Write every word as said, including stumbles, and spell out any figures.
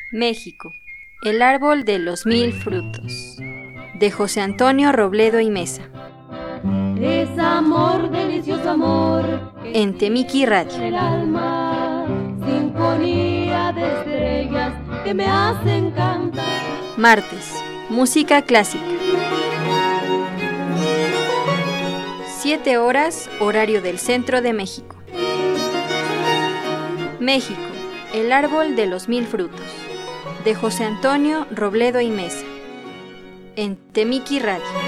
México, el árbol de los mil frutos, de José Antonio Robledo y Mesa. Es amor, delicioso amor, en Temiki Radio. el alma, sinfonía de estrellas que me hacen cantar. Martes, música clásica. Siete horas, horario del centro de México. México, el árbol de los mil frutos, de José Antonio Robledo y Mesa, en Temiki Radio.